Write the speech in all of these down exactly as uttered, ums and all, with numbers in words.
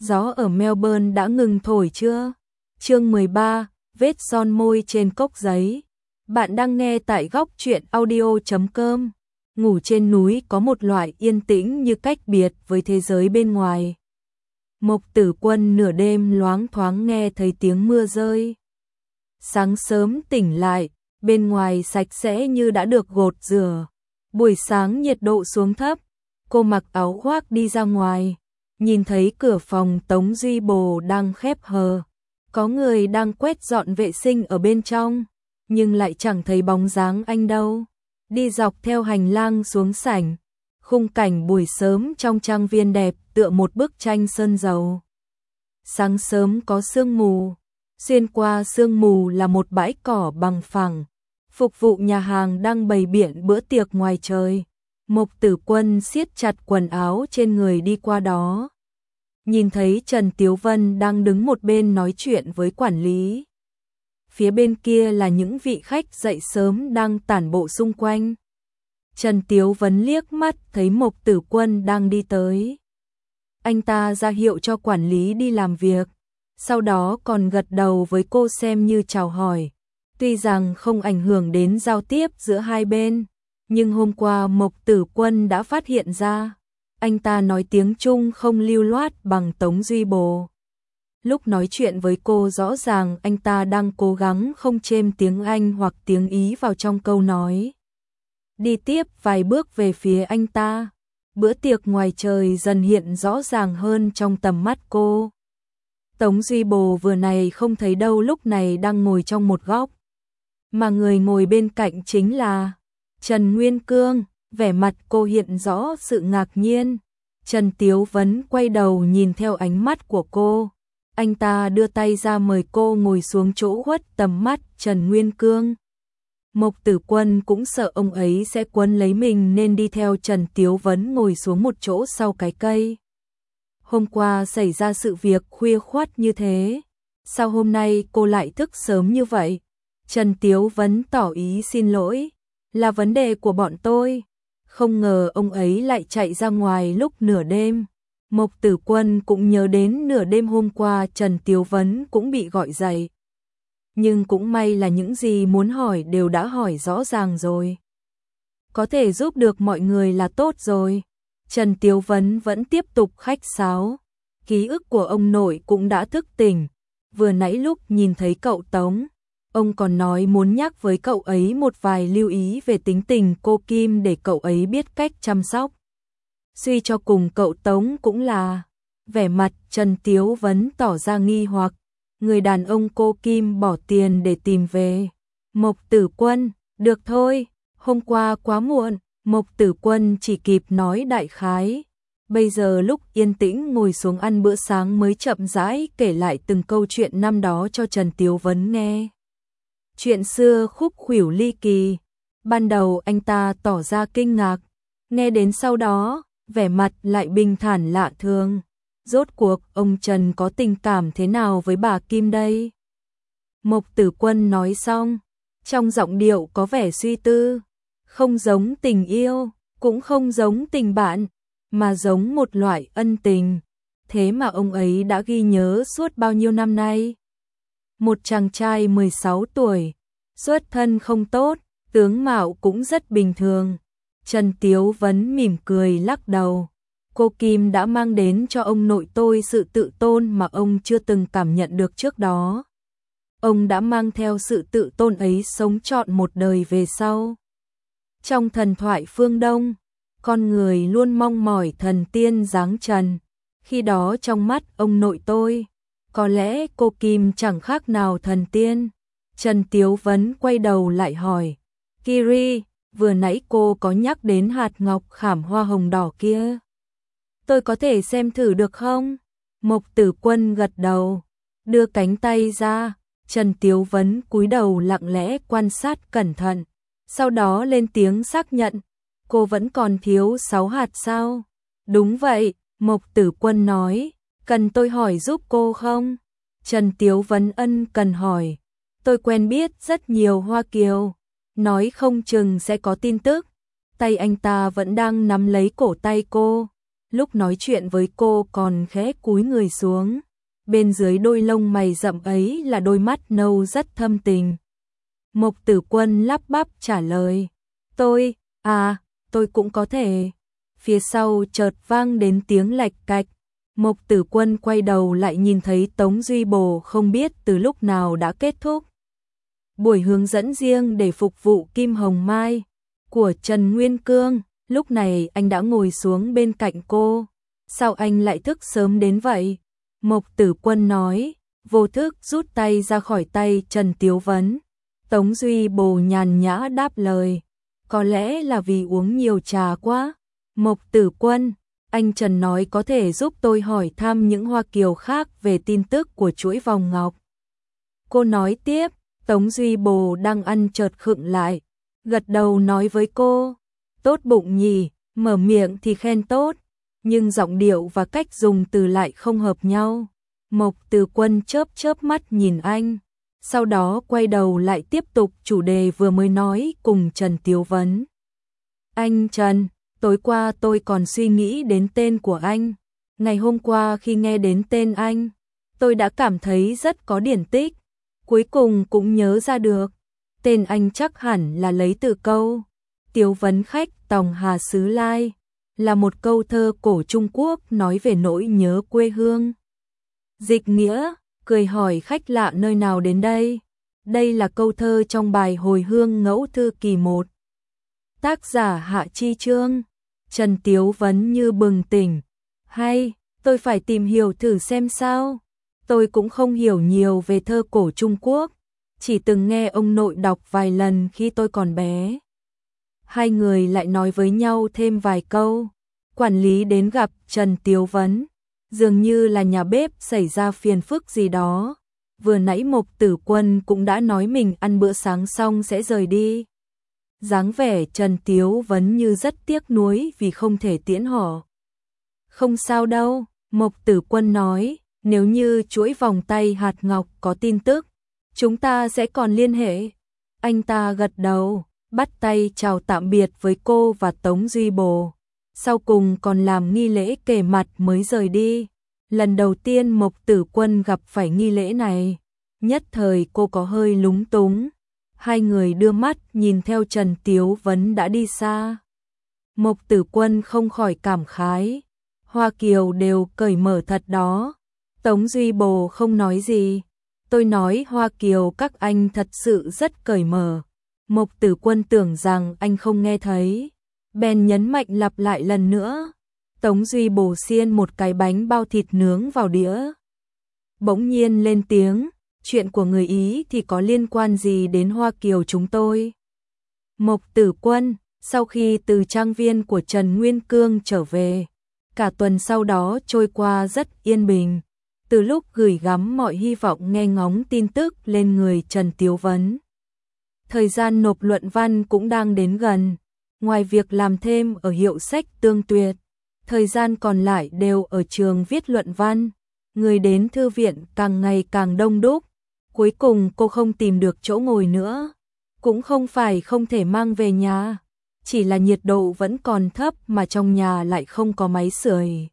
gió ở Melbourne đã ngừng thổi chưa? Chương mười ba, vết son môi trên cốc giấy. Bạn đang nghe tại góc truyện audio chấm com. Ngủ trên núi có một loại yên tĩnh như cách biệt với thế giới bên ngoài. Mộc Tử Quân nửa đêm loáng thoáng nghe thấy tiếng mưa rơi. Sáng sớm tỉnh lại, bên ngoài sạch sẽ như đã được gột rửa. Buổi sáng nhiệt độ xuống thấp, cô mặc áo khoác đi ra ngoài, nhìn thấy cửa phòng Tống Duy Bồ đang khép hờ. Có người đang quét dọn vệ sinh ở bên trong, nhưng lại chẳng thấy bóng dáng anh đâu. Đi dọc theo hành lang xuống sảnh, khung cảnh buổi sớm trong trang viên đẹp tựa một bức tranh sơn dầu. Sáng sớm có sương mù, xuyên qua sương mù là một bãi cỏ bằng phẳng. Phục vụ nhà hàng đang bày biện bữa tiệc ngoài trời. Mộc Tử Quân siết chặt quần áo trên người đi qua đó. Nhìn thấy Trần Tiếu Vân đang đứng một bên nói chuyện với quản lý. Phía bên kia là những vị khách dậy sớm đang tản bộ xung quanh. Trần Tiếu Vân liếc mắt thấy Mộc Tử Quân đang đi tới. Anh ta ra hiệu cho quản lý đi làm việc, sau đó còn gật đầu với cô xem như chào hỏi. Tuy rằng không ảnh hưởng đến giao tiếp giữa hai bên, nhưng hôm qua Mộc Tử Quân đã phát hiện ra, anh ta nói tiếng Trung không lưu loát bằng Tống Duy Bồ. Lúc nói chuyện với cô rõ ràng anh ta đang cố gắng không chêm tiếng Anh hoặc tiếng Ý vào trong câu nói. Đi tiếp vài bước về phía anh ta, bữa tiệc ngoài trời dần hiện rõ ràng hơn trong tầm mắt cô. Tống Duy Bồ vừa này không thấy đâu, lúc này đang ngồi trong một góc. Mà người ngồi bên cạnh chính là Trần Nguyên Cương, vẻ mặt cô hiện rõ sự ngạc nhiên. Trần Tiếu Vấn quay đầu nhìn theo ánh mắt của cô. Anh ta đưa tay ra mời cô ngồi xuống chỗ khuất tầm mắt Trần Nguyên Cương. Mộc Tử Quân cũng sợ ông ấy sẽ quấn lấy mình nên đi theo Trần Tiếu Vấn ngồi xuống một chỗ sau cái cây. Hôm qua xảy ra sự việc khuya khoắt như thế, sao hôm nay cô lại thức sớm như vậy? Trần Tiếu Vấn tỏ ý xin lỗi, là vấn đề của bọn tôi. Không ngờ ông ấy lại chạy ra ngoài lúc nửa đêm. Mộc Tử Quân cũng nhớ đến nửa đêm hôm qua Trần Tiếu Vấn cũng bị gọi dậy. Nhưng cũng may là những gì muốn hỏi đều đã hỏi rõ ràng rồi. Có thể giúp được mọi người là tốt rồi. Trần Tiếu Vấn vẫn tiếp tục khách sáo. Ký ức của ông nội cũng đã thức tỉnh. Vừa nãy lúc nhìn thấy cậu Tống, ông còn nói muốn nhắc với cậu ấy một vài lưu ý về tính tình cô Kim để cậu ấy biết cách chăm sóc. Suy cho cùng cậu Tống cũng là. Vẻ mặt Trần Tiếu Vấn tỏ ra nghi hoặc. Người đàn ông cô Kim bỏ tiền để tìm về. Mộc Tử Quân, được thôi, hôm qua quá muộn. Mộc Tử Quân chỉ kịp nói đại khái. Bây giờ lúc yên tĩnh ngồi xuống ăn bữa sáng mới chậm rãi kể lại từng câu chuyện năm đó cho Trần Tiếu Vấn nghe. Chuyện xưa khúc khuỷu ly kỳ. Ban đầu anh ta tỏ ra kinh ngạc, nghe đến sau đó, vẻ mặt lại bình thản lạ thường. Rốt cuộc ông Trần có tình cảm thế nào với bà Kim đây? Mộc Tử Quân nói xong, trong giọng điệu có vẻ suy tư. Không giống tình yêu, cũng không giống tình bạn, mà giống một loại ân tình. Thế mà ông ấy đã ghi nhớ suốt bao nhiêu năm nay. Một chàng trai mười sáu tuổi, xuất thân không tốt, tướng mạo cũng rất bình thường. Trần Tiếu Vấn mỉm cười lắc đầu. Cô Kim đã mang đến cho ông nội tôi sự tự tôn mà ông chưa từng cảm nhận được trước đó. Ông đã mang theo sự tự tôn ấy sống trọn một đời về sau. Trong thần thoại phương Đông, con người luôn mong mỏi thần tiên giáng trần. Khi đó trong mắt ông nội tôi, có lẽ cô Kim chẳng khác nào thần tiên. Trần Tiếu Vấn quay đầu lại hỏi, Kiri, vừa nãy cô có nhắc đến hạt ngọc khảm hoa hồng đỏ kia. Tôi có thể xem thử được không? Mộc Tử Quân gật đầu, đưa cánh tay ra. Trần Tiếu Vấn cúi đầu lặng lẽ quan sát cẩn thận, sau đó lên tiếng xác nhận. Cô vẫn còn thiếu sáu hạt sao? Đúng vậy, Mộc Tử Quân nói. Cần tôi hỏi giúp cô không? Trần Tiếu Vấn ân cần hỏi. Tôi quen biết rất nhiều Hoa Kiều, nói không chừng sẽ có tin tức. Tay anh ta vẫn đang nắm lấy cổ tay cô. lúc nói chuyện với cô còn khẽ cúi người xuống. Bên dưới đôi lông mày rậm ấy là đôi mắt nâu rất thâm tình. Mộc Tử Quân lắp bắp trả lời, tôi, à, tôi cũng có thể. Phía sau chợt vang đến tiếng lạch cạch. Mộc Tử Quân quay đầu lại nhìn thấy Tống Duy Bồ không biết từ lúc nào đã kết thúc buổi hướng dẫn riêng để phục vụ Kim Hồng Mai của Trần Nguyên Cương. Lúc này anh đã ngồi xuống bên cạnh cô. Sao anh lại thức sớm đến vậy? Mộc Tử Quân nói, vô thức rút tay ra khỏi tay Trần Tiếu Vấn. Tống Duy Bồ nhàn nhã đáp lời, có lẽ là vì uống nhiều trà quá. Mộc Tử Quân, anh Trần nói có thể giúp tôi hỏi thăm những Hoa Kiều khác về tin tức của chuỗi vòng ngọc. Cô nói tiếp. Tống Duy Bồ đang ăn chợt khựng lại, gật đầu nói với cô, tốt bụng nhỉ, mở miệng thì khen tốt, nhưng giọng điệu và cách dùng từ lại không hợp nhau. Mộc Tử Quân chớp chớp mắt nhìn anh, sau đó quay đầu lại tiếp tục chủ đề vừa mới nói cùng Trần Tiếu Vấn. Anh Trần, tối qua tôi còn suy nghĩ đến tên của anh. Ngày hôm qua khi nghe đến tên anh, tôi đã cảm thấy rất có điển tích. Cuối cùng cũng nhớ ra được, tên anh chắc hẳn là lấy từ câu Tiếu Vấn khách tòng Hà xứ Lai, là một câu thơ cổ Trung Quốc nói về nỗi nhớ quê hương. Dịch nghĩa, cười hỏi khách lạ nơi nào đến đây. Đây là câu thơ trong bài Hồi Hương Ngẫu Thư kỳ một. Tác giả Hạ Chi Trương. Trần Tiếu Vấn như bừng tỉnh. Hay, tôi phải tìm hiểu thử xem sao. Tôi cũng không hiểu nhiều về thơ cổ Trung Quốc, chỉ từng nghe ông nội đọc vài lần khi tôi còn bé. Hai người lại nói với nhau thêm vài câu. Quản lý đến gặp Trần Tiếu Vấn, dường như là nhà bếp xảy ra phiền phức gì đó. Vừa nãy Mộc Tử Quân cũng đã nói mình ăn bữa sáng xong sẽ rời đi. Dáng vẻ Trần Tiếu Vấn như rất tiếc nuối vì không thể tiễn họ. Không sao đâu, Mộc Tử Quân nói. Nếu như chuỗi vòng tay hạt ngọc có tin tức, chúng ta sẽ còn liên hệ. Anh ta gật đầu, bắt tay chào tạm biệt với cô và Tống Duy Bồ. Sau cùng còn làm nghi lễ kề mặt mới rời đi. Lần đầu tiên Mộc Tử Quân gặp phải nghi lễ này, nhất thời cô có hơi lúng túng. Hai người đưa mắt nhìn theo Trần Tiếu Vấn đã đi xa. Mộc Tử Quân không khỏi cảm khái, Hoa Kiều đều cởi mở thật đó. Tống Duy Bồ không nói gì. Tôi nói Hoa Kiều các anh thật sự rất cởi mở. Mộc Tử Quân tưởng rằng anh không nghe thấy, bèn nhấn mạnh lặp lại lần nữa. Tống Duy Bồ xiên một cái bánh bao thịt nướng vào đĩa, bỗng nhiên lên tiếng, chuyện của người Ý thì có liên quan gì đến Hoa Kiều chúng tôi? Mộc Tử Quân, sau khi từ trang viên của Trần Nguyên Cương trở về, cả tuần sau đó trôi qua rất yên bình. Từ lúc gửi gắm mọi hy vọng nghe ngóng tin tức lên người Trần Tiếu Vấn, thời gian nộp luận văn cũng đang đến gần. Ngoài việc làm thêm ở hiệu sách Tương Tuyệt, thời gian còn lại đều ở trường viết luận văn. Người đến thư viện càng ngày càng đông đúc. Cuối cùng cô không tìm được chỗ ngồi nữa. Cũng không phải không thể mang về nhà, chỉ là nhiệt độ vẫn còn thấp mà trong nhà lại không có máy sưởi.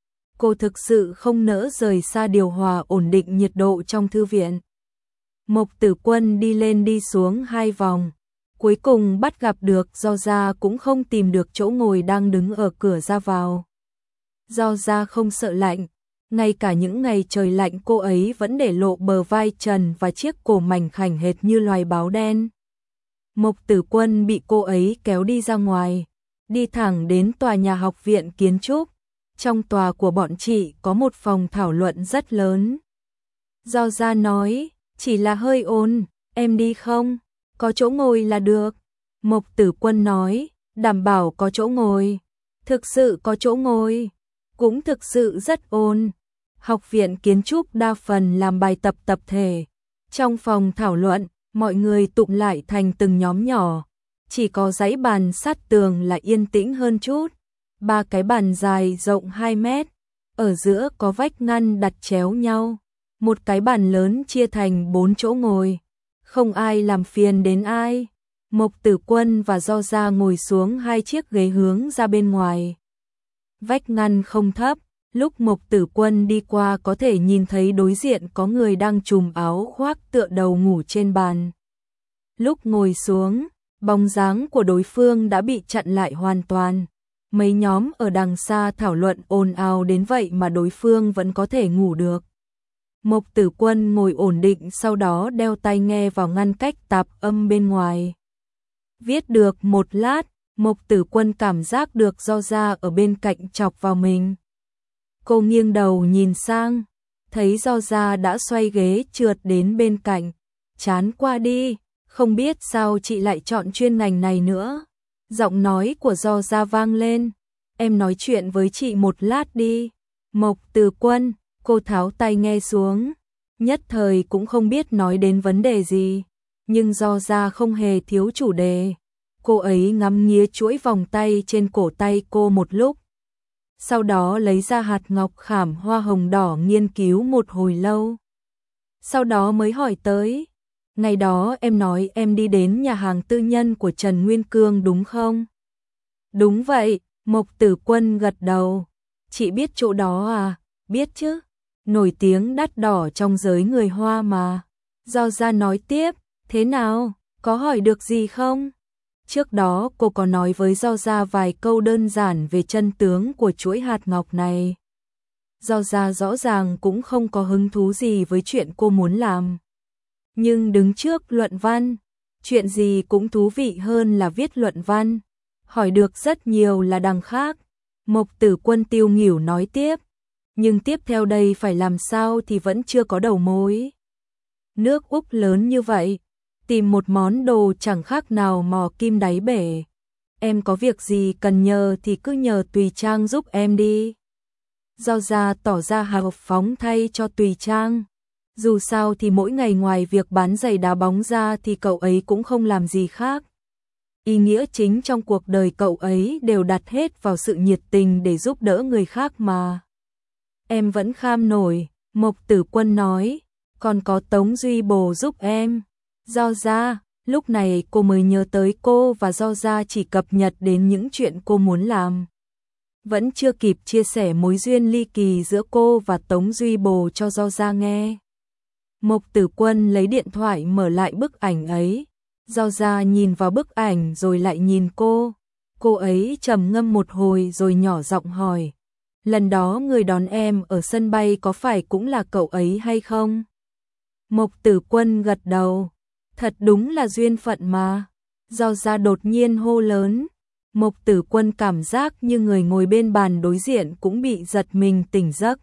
Cô thực sự không nỡ rời xa điều hòa ổn định nhiệt độ trong thư viện. Mộc Tử Quân đi lên đi xuống hai vòng, cuối cùng bắt gặp được Do Gia cũng không tìm được chỗ ngồi đang đứng ở cửa ra vào. Do Gia không sợ lạnh, ngay cả những ngày trời lạnh cô ấy vẫn để lộ bờ vai trần và chiếc cổ mảnh khảnh hệt như loài báo đen. Mộc Tử Quân bị cô ấy kéo đi ra ngoài, đi thẳng đến tòa nhà học viện kiến trúc. Trong tòa của bọn chị có một phòng thảo luận rất lớn. Do Gia nói, chỉ là hơi ồn, em đi không? Có chỗ ngồi là được. Mộc Tử Quân nói, đảm bảo có chỗ ngồi. Thực sự có chỗ ngồi, cũng thực sự rất ồn. Học viện kiến trúc đa phần làm bài tập tập thể. Trong phòng thảo luận, mọi người tụm lại thành từng nhóm nhỏ. Chỉ có dãy bàn sát tường là yên tĩnh hơn chút. Ba cái bàn dài rộng hai mét, ở giữa có vách ngăn đặt chéo nhau. Một cái bàn lớn chia thành bốn chỗ ngồi, không ai làm phiền đến ai. Mộc Tử Quân và Do Gia ngồi xuống hai chiếc ghế hướng ra bên ngoài. Vách ngăn không thấp, lúc Mộc Tử Quân đi qua có thể nhìn thấy đối diện có người đang trùm áo khoác tựa đầu ngủ trên bàn. Lúc ngồi xuống, bóng dáng của đối phương đã bị chặn lại hoàn toàn. Mấy nhóm ở đằng xa thảo luận ồn ào đến vậy mà đối phương vẫn có thể ngủ được. Mộc Tử Quân ngồi ổn định, sau đó đeo tai nghe vào ngăn cách tạp âm bên ngoài. Viết được một lát, Mộc Tử Quân cảm giác được Do Gia ở bên cạnh chọc vào mình. Cô nghiêng đầu nhìn sang, thấy Do Gia đã xoay ghế trượt đến bên cạnh. Chán qua đi, không biết sao chị lại chọn chuyên ngành này nữa. Giọng nói của Do Gia vang lên, em nói chuyện với chị một lát đi. Mộc Tử Quân, cô tháo tai nghe xuống, nhất thời cũng không biết nói đến vấn đề gì, nhưng Do Gia không hề thiếu chủ đề. Cô ấy ngắm nghía chuỗi vòng tay trên cổ tay cô một lúc, sau đó lấy ra hạt ngọc khảm hoa hồng đỏ nghiên cứu một hồi lâu. Sau đó mới hỏi tới, ngày đó em nói em đi đến nhà hàng tư nhân của Trần Nguyên Cương đúng không? Đúng vậy, Mộc Tử Quân gật đầu. Chị biết chỗ đó à? Biết chứ, nổi tiếng đắt đỏ trong giới người Hoa mà. Do Gia nói tiếp, thế nào, có hỏi được gì không? Trước đó cô có nói với Do Gia vài câu đơn giản về chân tướng của chuỗi hạt ngọc này. Do Gia rõ ràng cũng không có hứng thú gì với chuyện cô muốn làm. Nhưng đứng trước luận văn, chuyện gì cũng thú vị hơn là viết luận văn. Hỏi được rất nhiều là đằng khác. Mộc Tử Quân tiêu nghỉu nói tiếp, nhưng tiếp theo đây phải làm sao thì vẫn chưa có đầu mối. Nước Úc lớn như vậy, tìm một món đồ chẳng khác nào mò kim đáy bể. Em có việc gì cần nhờ thì cứ nhờ Tùy Trang giúp em đi. Do Gia tỏ ra hào phóng thay cho Tùy Trang. Dù sao thì mỗi ngày ngoài việc bán giày đá bóng ra thì cậu ấy cũng không làm gì khác. Ý nghĩa chính trong cuộc đời cậu ấy đều đặt hết vào sự nhiệt tình để giúp đỡ người khác mà. Em vẫn kham nổi, Mộc Tử Quân nói, còn có Tống Duy Bồ giúp em. Do Gia, lúc này cô mới nhớ tới cô và Do Gia chỉ cập nhật đến những chuyện cô muốn làm. Vẫn chưa kịp chia sẻ mối duyên ly kỳ giữa cô và Tống Duy Bồ cho Do Gia nghe. Mộc Tử Quân lấy điện thoại mở lại bức ảnh ấy. Do Gia nhìn vào bức ảnh rồi lại nhìn cô. Cô ấy trầm ngâm một hồi rồi nhỏ giọng hỏi, lần đó người đón em ở sân bay có phải cũng là cậu ấy hay không? Mộc Tử Quân gật đầu, thật đúng là duyên phận mà. Do Gia đột nhiên hô lớn. Mộc Tử Quân cảm giác như người ngồi bên bàn đối diện cũng bị giật mình tỉnh giấc.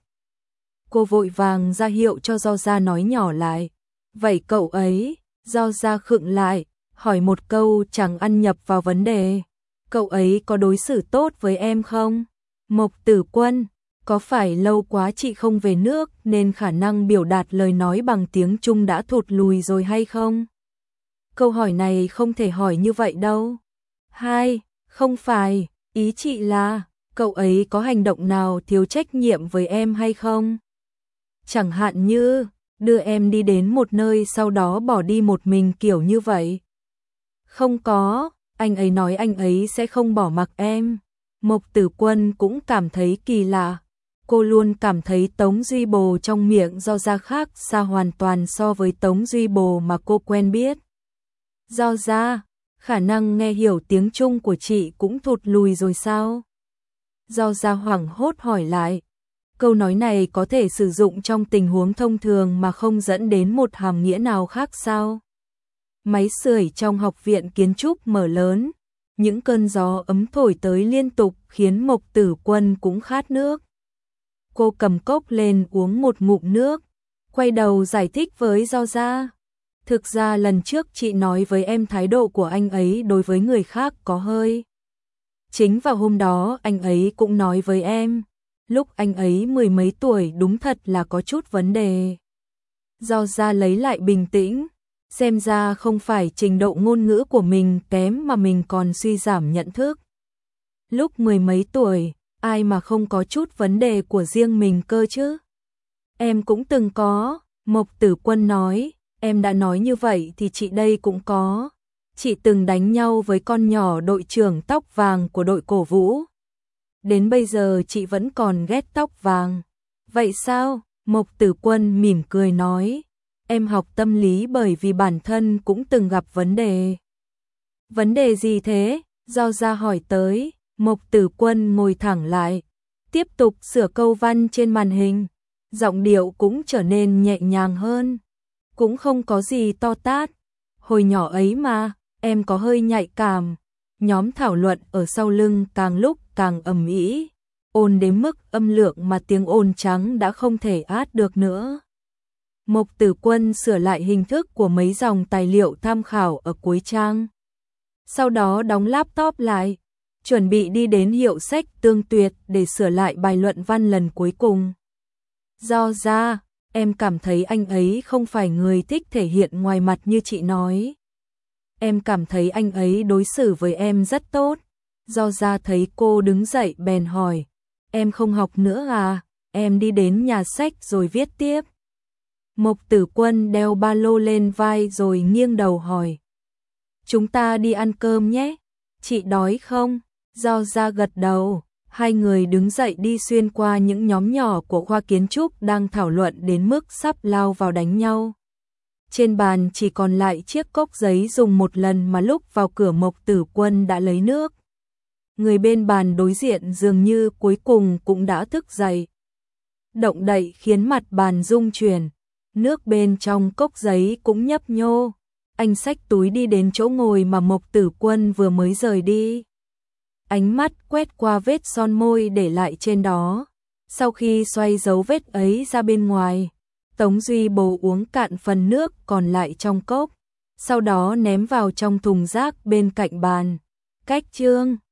Cô vội vàng ra hiệu cho Do Gia nói nhỏ lại. Vậy cậu ấy? Do Gia khựng lại, hỏi một câu chẳng ăn nhập vào vấn đề. Cậu ấy có đối xử tốt với em không? Mộc Tử Quân, có phải lâu quá chị không về nước nên khả năng biểu đạt lời nói bằng tiếng Trung đã thụt lùi rồi hay không? Câu hỏi này không thể hỏi như vậy đâu. Hai, không phải, ý chị là, cậu ấy có hành động nào thiếu trách nhiệm với em hay không? Chẳng hạn như, đưa em đi đến một nơi sau đó bỏ đi một mình kiểu như vậy. Không có, anh ấy nói anh ấy sẽ không bỏ mặc em. Mộc Tử Quân cũng cảm thấy kỳ lạ. Cô luôn cảm thấy Tống Duy Bồ trong miệng Do Gia khác xa hoàn toàn so với Tống Duy Bồ mà cô quen biết. Do Gia, khả năng nghe hiểu tiếng Trung của chị cũng thụt lùi rồi sao? Do Gia hoảng hốt hỏi lại. Câu nói này có thể sử dụng trong tình huống thông thường mà không dẫn đến một hàm nghĩa nào khác sao? Máy sưởi trong học viện kiến trúc mở lớn, những cơn gió ấm thổi tới liên tục khiến Mộc Tử Quân cũng khát nước. Cô cầm cốc lên uống một ngụm nước, quay đầu giải thích với Do Gia. Thực ra lần trước chị nói với em thái độ của anh ấy đối với người khác có hơi. Chính vào hôm đó anh ấy cũng nói với em. Lúc anh ấy mười mấy tuổi đúng thật là có chút vấn đề. Do Gia lấy lại bình tĩnh, xem ra không phải trình độ ngôn ngữ của mình kém mà mình còn suy giảm nhận thức. Lúc mười mấy tuổi, ai mà không có chút vấn đề của riêng mình cơ chứ? Em cũng từng có, Mộc Tử Quân nói, em đã nói như vậy thì chị đây cũng có. Chị từng đánh nhau với con nhỏ đội trưởng tóc vàng của đội cổ vũ. đến bây giờ chị vẫn còn ghét tóc vàng. Vậy sao? Mộc Tử Quân mỉm cười nói, em học tâm lý bởi vì bản thân cũng từng gặp vấn đề. Vấn đề gì thế? Giao Gia hỏi tới. Mộc Tử Quân ngồi thẳng lại, tiếp tục sửa câu văn trên màn hình, giọng điệu cũng trở nên nhẹ nhàng hơn. Cũng không có gì to tát. Hồi nhỏ ấy mà, em có hơi nhạy cảm. Nhóm thảo luận ở sau lưng càng lúc càng ầm ĩ, ồn đến mức âm lượng mà tiếng ồn trắng đã không thể át được nữa. Mộc Tử Quân sửa lại hình thức của mấy dòng tài liệu tham khảo ở cuối trang. Sau đó đóng laptop lại, chuẩn bị đi đến hiệu sách Tương Tuyệt để sửa lại bài luận văn lần cuối cùng. Do ra, em cảm thấy anh ấy không phải người thích thể hiện ngoài mặt như chị nói. Em cảm thấy anh ấy đối xử với em rất tốt. Do ra thấy cô đứng dậy bèn hỏi, em không học nữa à? Em đi đến nhà sách rồi viết tiếp. Mộc Tử Quân đeo ba lô lên vai rồi nghiêng đầu hỏi, chúng ta đi ăn cơm nhé, chị đói không? Do ra gật đầu, hai người đứng dậy đi xuyên qua những nhóm nhỏ của khoa kiến trúc đang thảo luận đến mức sắp lao vào đánh nhau. Trên bàn chỉ còn lại chiếc cốc giấy dùng một lần mà lúc vào cửa Mộc Tử Quân đã lấy nước. Người bên bàn đối diện dường như cuối cùng cũng đã thức dậy. Động đậy khiến mặt bàn rung chuyển, nước bên trong cốc giấy cũng nhấp nhô. Anh xách túi đi đến chỗ ngồi mà Mộc Tử Quân vừa mới rời đi. Ánh mắt quét qua vết son môi để lại trên đó. Sau khi xoay dấu vết ấy ra bên ngoài, Tống Duy Bồ uống cạn phần nước còn lại trong cốc, sau đó ném vào trong thùng rác bên cạnh bàn. Cách chương